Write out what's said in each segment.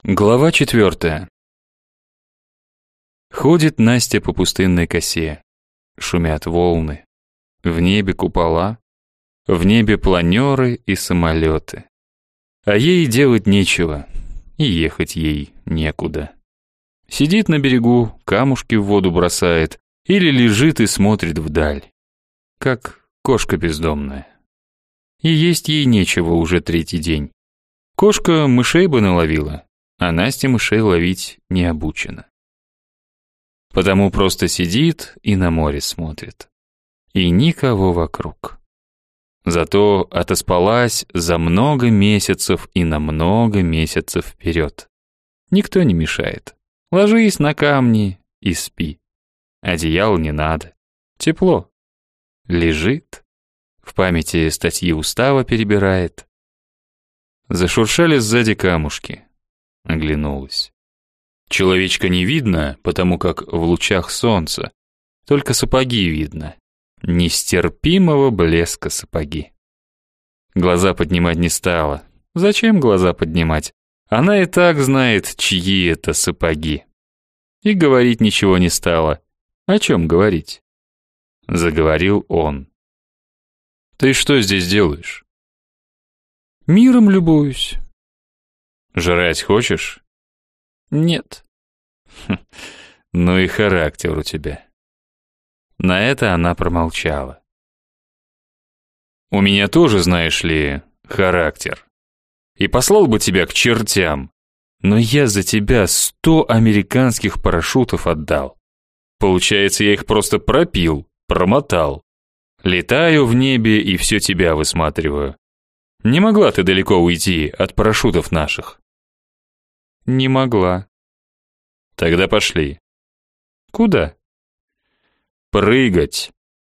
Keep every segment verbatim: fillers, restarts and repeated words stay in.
Глава четвертая. Ходит Настя по пустынной косе. Шумят волны. В небе купола. В небе планеры и самолеты. А ей делать нечего. И ехать ей некуда. Сидит на берегу, камушки в воду бросает. Или лежит и смотрит вдаль. Как кошка бездомная. И есть ей нечего уже третий день. Кошка мышей бы наловила. А Настя мышей ловить не обучена. Потому просто сидит и на море смотрит. И никого вокруг. Зато отоспалась за много месяцев и на много месяцев вперед. Никто не мешает. Ложись на камни и спи. Одеял не надо. Тепло. Лежит. В памяти статьи устава перебирает. Зашуршали сзади камушки. Оглянулась. Человечка не видно, потому как в лучах солнца. Только сапоги видно. Нестерпимого блеска сапоги. Глаза поднимать не стала. Зачем глаза поднимать? Она и так знает, чьи это сапоги. И говорить ничего не стала. О чем говорить? Заговорил он. Ты что здесь делаешь? Миром любуюсь. Жрать хочешь? Нет. Хм, ну и характер у тебя. На это она промолчала. У меня тоже, знаешь ли, характер. И послал бы тебя к чертям. Но я за тебя сто американских парашютов отдал. Получается, я их просто пропил, промотал. Летаю в небе и все тебя высматриваю. Не могла ты далеко уйти от парашютов наших? Не могла. Тогда пошли. Куда? Прыгать.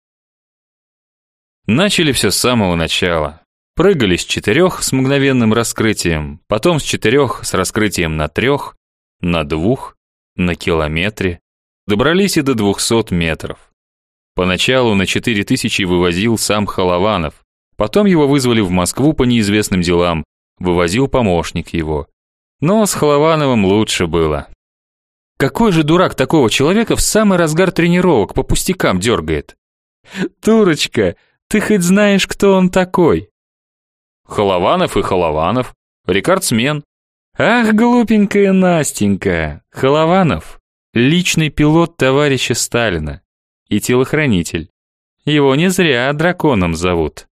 Начали все с самого начала. Прыгали с четырех с мгновенным раскрытием, потом с четырех с раскрытием на трех, на двух, на километре. Добрались и до двухсот метров. Поначалу на четыре тысячи вывозил сам Холованов. Потом его вызвали в Москву по неизвестным делам, вывозил помощник его. Но с Холовановым лучше было. Какой же дурак такого человека в самый разгар тренировок по пустякам дергает? Дурочка, ты хоть знаешь, кто он такой? Холованов и Холованов, рекордсмен. Ах, глупенькая Настенька, Холованов — личный пилот товарища Сталина и телохранитель. Его не зря драконом зовут.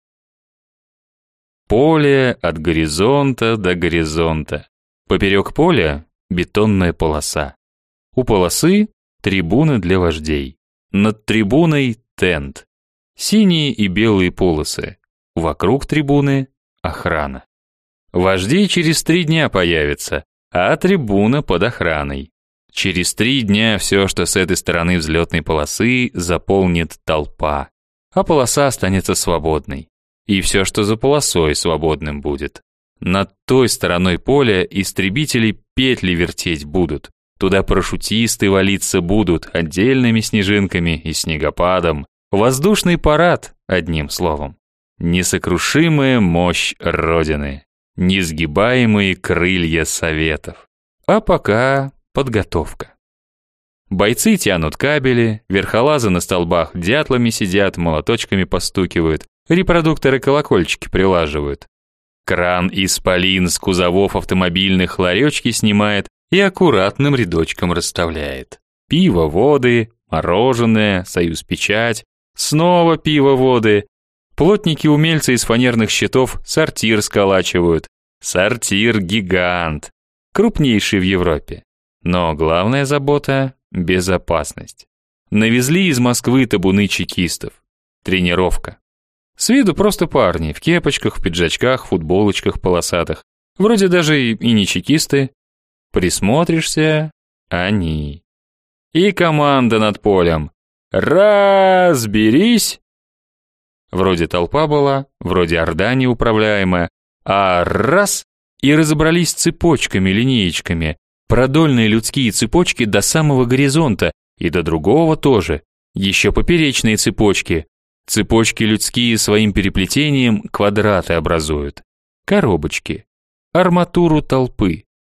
Поле от горизонта до горизонта. Поперек поля бетонная полоса. У полосы трибуны для вождей. Над трибуной тент. Синие и белые полосы. Вокруг трибуны охрана. Вожди через три дня появятся, а трибуна под охраной. Через три дня все, что с этой стороны взлетной полосы, заполнит толпа, а полоса останется свободной. И все, что за полосой, свободным будет. Над той стороной поля истребители петли вертеть будут. Туда парашютисты валиться будут отдельными снежинками и снегопадом. Воздушный парад, одним словом. Несокрушимая мощь Родины. Несгибаемые крылья Советов. А пока подготовка. Бойцы тянут кабели, верхолазы на столбах дятлами сидят, молоточками постукивают, репродукторы колокольчики прилаживают. Кран исполин с кузовов автомобильных ларечки снимает и аккуратным рядочком расставляет. Пиво, воды, мороженое, союз-печать, снова пиво, воды. Плотники-умельцы из фанерных щитов сортир сколачивают. Сортир-гигант, крупнейший в Европе. Но главная забота – безопасность. Навезли из Москвы табуны чекистов. Тренировка. С виду просто парни, в кепочках, в пиджачках, футболочках полосатых. Вроде даже и не чекисты. Присмотришься – они. И команда над полем. Разберись! Вроде толпа была, вроде орда неуправляемая, а раз – и разобрались цепочками, линеечками. Продольные людские цепочки до самого горизонта и до другого тоже. Еще поперечные цепочки. Цепочки людские своим переплетением квадраты образуют. Коробочки. Арматуру толпы.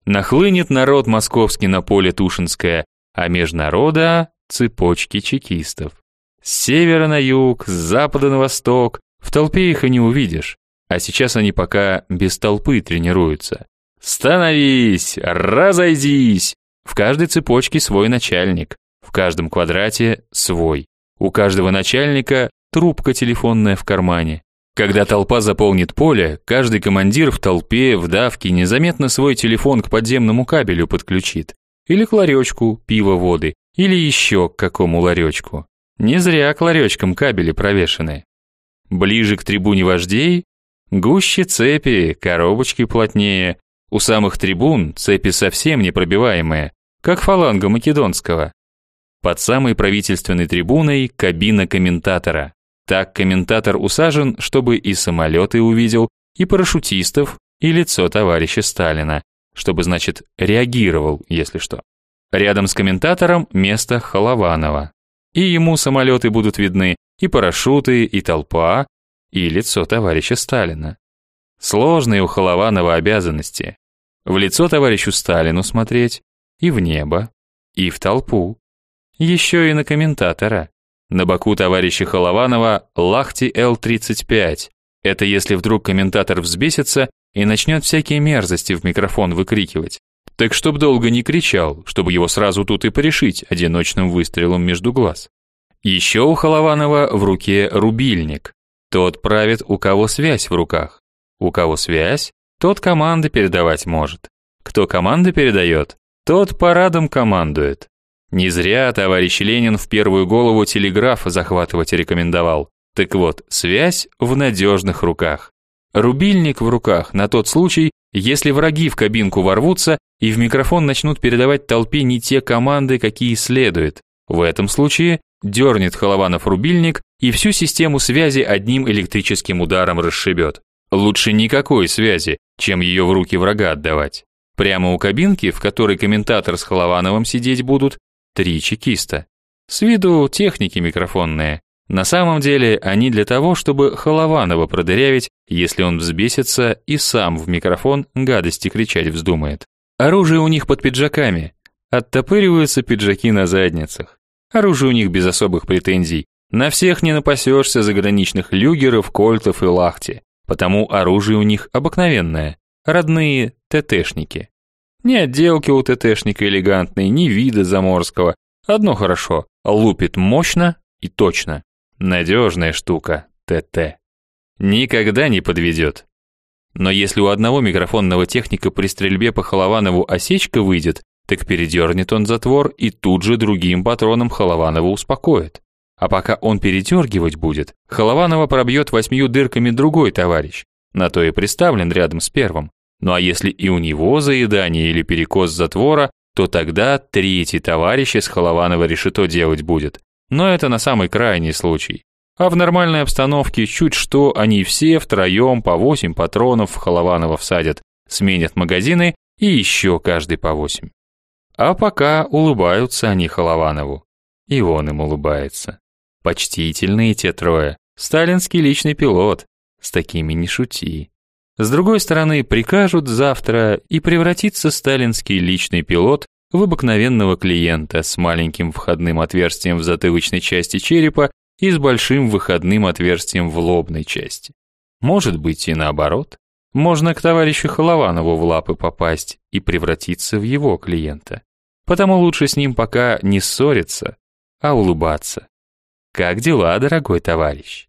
Нахлынет народ московский на поле Тушинское, а меж народа цепочки чекистов. С севера на юг, с запада на восток, в толпе их и не увидишь. А сейчас они пока без толпы тренируются. Становись, разойдись. В каждой цепочке свой начальник, в каждом квадрате свой. У каждого начальника трубка телефонная в кармане. Когда толпа заполнит поле, каждый командир в толпе, в давке незаметно свой телефон к подземному кабелю подключит. Или к ларечку, пиво, воды, или еще к какому ларечку. Не зря к ларечкам кабели провешаны. Ближе к трибуне вождей гуще цепи, коробочки плотнее. У самых трибун цепи совсем непробиваемые, как фаланга Македонского. Под самой правительственной трибуной кабина комментатора. Так комментатор усажен, чтобы и самолеты увидел, и парашютистов, и лицо товарища Сталина, чтобы, значит, реагировал, если что. Рядом с комментатором место Холованова. И ему самолеты будут видны, и парашюты, и толпа, и лицо товарища Сталина. Сложные у Холованова обязанности. В лицо товарищу Сталину смотреть, и в небо, и в толпу. Еще и на комментатора. На боку товарища Холованова Лахти Л тридцать пять. Это если вдруг комментатор взбесится и начнет всякие мерзости в микрофон выкрикивать. Так чтоб долго не кричал, чтобы его сразу тут и порешить одиночным выстрелом между глаз. Еще у Холованова в руке рубильник. Тот правит, у кого связь в руках. У кого связь, тот команды передавать может. Кто команды передает, тот парадом командует. Не зря товарищ Ленин в первую голову телеграф захватывать рекомендовал. Так вот, связь в надежных руках. Рубильник в руках на тот случай, если враги в кабинку ворвутся и в микрофон начнут передавать толпе не те команды, какие следует. В этом случае дернет Холованов рубильник и всю систему связи одним электрическим ударом расшибет. Лучше никакой связи, чем ее в руки врага отдавать. Прямо у кабинки, в которой комментатор с Холовановым сидеть будут, три чекиста. С виду техники микрофонные. На самом деле они для того, чтобы Холованова продырявить, если он взбесится и сам в микрофон гадости кричать вздумает. Оружие у них под пиджаками. Оттопыриваются пиджаки на задницах. Оружие у них без особых претензий. На всех не напасешься заграничных люгеров, кольтов и лахти. Потому оружие у них обыкновенное. Родные ТТшники. Ни отделки у ТТшника элегантной, ни вида заморского. Одно хорошо. Лупит мощно и точно. Надежная штука, ТТ. Никогда не подведет. Но если у одного микрофонного техника при стрельбе по Холованову осечка выйдет, так передернет он затвор и тут же другим патроном Холованова успокоит. А пока он передергивать будет, Холованова пробьет восьмью дырками другой товарищ. На то и приставлен рядом с первым. Ну а если и у него заедание или перекос затвора, то тогда третий товарищ из Холованова решето делать будет. Но это на самый крайний случай. А в нормальной обстановке чуть что они все втроем по восемь патронов в Холованова всадят, сменят магазины и еще каждый по восемь. А пока улыбаются они Холованову. И он им улыбается. Почтительные те трое. Сталинский личный пилот. С такими не шути. С другой стороны, прикажут завтра, и превратится сталинский личный пилот в обыкновенного клиента с маленьким входным отверстием в затылочной части черепа и с большим выходным отверстием в лобной части. Может быть и наоборот. Можно к товарищу Холованову в лапы попасть и превратиться в его клиента. Потому лучше с ним пока не ссориться, а улыбаться. Как дела, дорогой товарищ?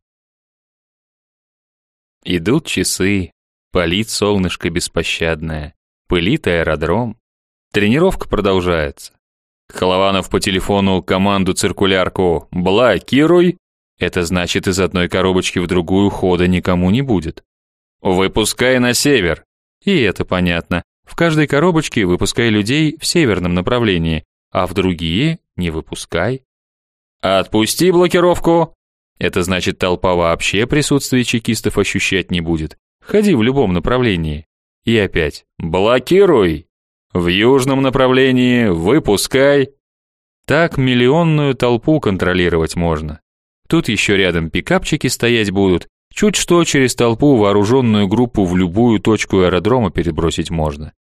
Идут часы, палит солнышко беспощадное, пылит аэродром. Тренировка продолжается. Холованов по телефону команду циркулярку «Блокируй». Это значит, из одной коробочки в другую хода никому не будет. «Выпускай на север». И это понятно. В каждой коробочке выпускай людей в северном направлении, а в другие не выпускай. «Отпусти блокировку». Это значит, толпа вообще присутствие чекистов ощущать не будет. Ходи в любом направлении. И опять «Блокируй». В южном направлении выпускай. Так миллионную толпу контролировать можно. Тут еще рядом пикапчики стоять будут. Чуть что через толпу вооруженную группу в любую точку аэродрома перебросить можно.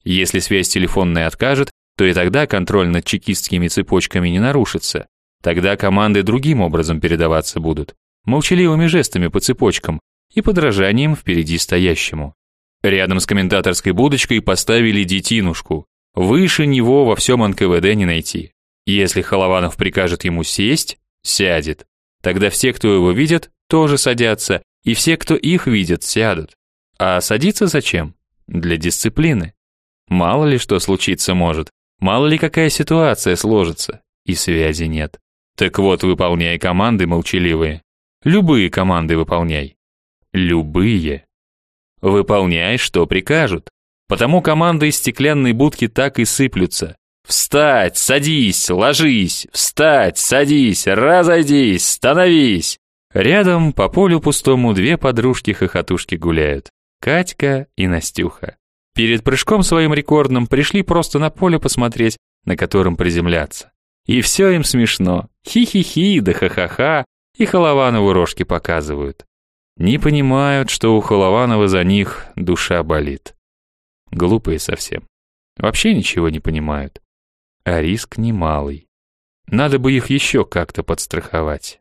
Если связь телефонная откажет, то и тогда контроль над чекистскими цепочками не нарушится. Тогда команды другим образом передаваться будут, молчаливыми жестами по цепочкам и подражанием впереди стоящему. Рядом с комментаторской будочкой поставили детинушку. Выше него во всем эн ка вэ дэ не найти. Если Холованов прикажет ему сесть, сядет. Тогда все, кто его видят, тоже садятся, и все, кто их видят, сядут. А садиться зачем? Для дисциплины. Мало ли что случиться может, мало ли какая ситуация сложится, и связи нет. Так вот, выполняй команды молчаливые. Любые команды выполняй. Любые. Выполняй, что прикажут. Потому команды из стеклянной будки так и сыплются. Встать, садись, ложись, встать, садись, разойдись, становись. Рядом по полю пустому две подружки-хохотушки гуляют. Катька и Настюха. Перед прыжком своим рекордным пришли просто на поле посмотреть, на котором приземляться. И все им смешно. Хи-хи-хи, да ха-ха-ха. И Холованову рожки показывают. Не понимают, что у Холованова за них душа болит. Глупые совсем. Вообще ничего не понимают. А риск немалый. Надо бы их еще как-то подстраховать.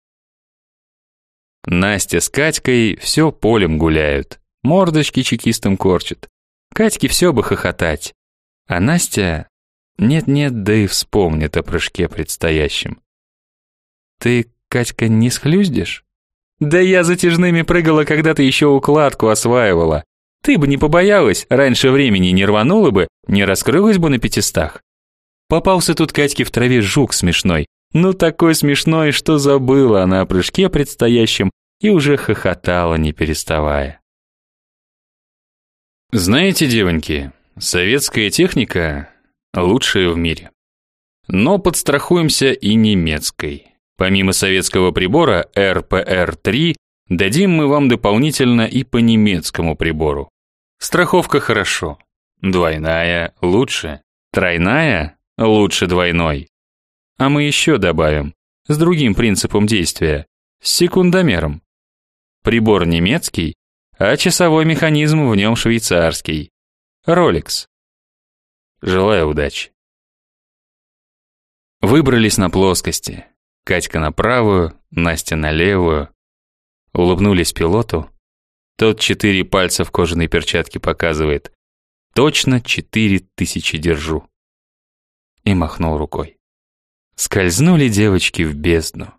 Настя с Катькой все полем гуляют. Мордочки чекистам корчат. Катьке все бы хохотать. А Настя... Нет-нет, да и вспомнит о прыжке предстоящем. Ты, Катька, не схлюздишь? Да я затяжными прыгала, когда ты еще укладку осваивала. Ты бы не побоялась, раньше времени не рванула бы, не раскрылась бы на пятистах. Попался тут Катьке в траве жук смешной. Ну такой смешной, что забыла она о прыжке предстоящем и уже хохотала, не переставая. Знаете, девоньки, советская техника лучшая в мире. Но подстрахуемся и немецкой. Помимо советского прибора эр пэ эр три, дадим мы вам дополнительно и по немецкому прибору. Страховка хорошо. Двойная лучше. Тройная лучше двойной. А мы еще добавим, с другим принципом действия, с секундомером. Прибор немецкий, а часовой механизм в нем швейцарский. Rolex. Желаю удачи. Выбрались на плоскости. Катька на правую, Настя на левую. Улыбнулись пилоту. Тот четыре пальца в кожаной перчатке показывает. Точно четыре тысячи держу. И махнул рукой. Скользнули девочки в бездну.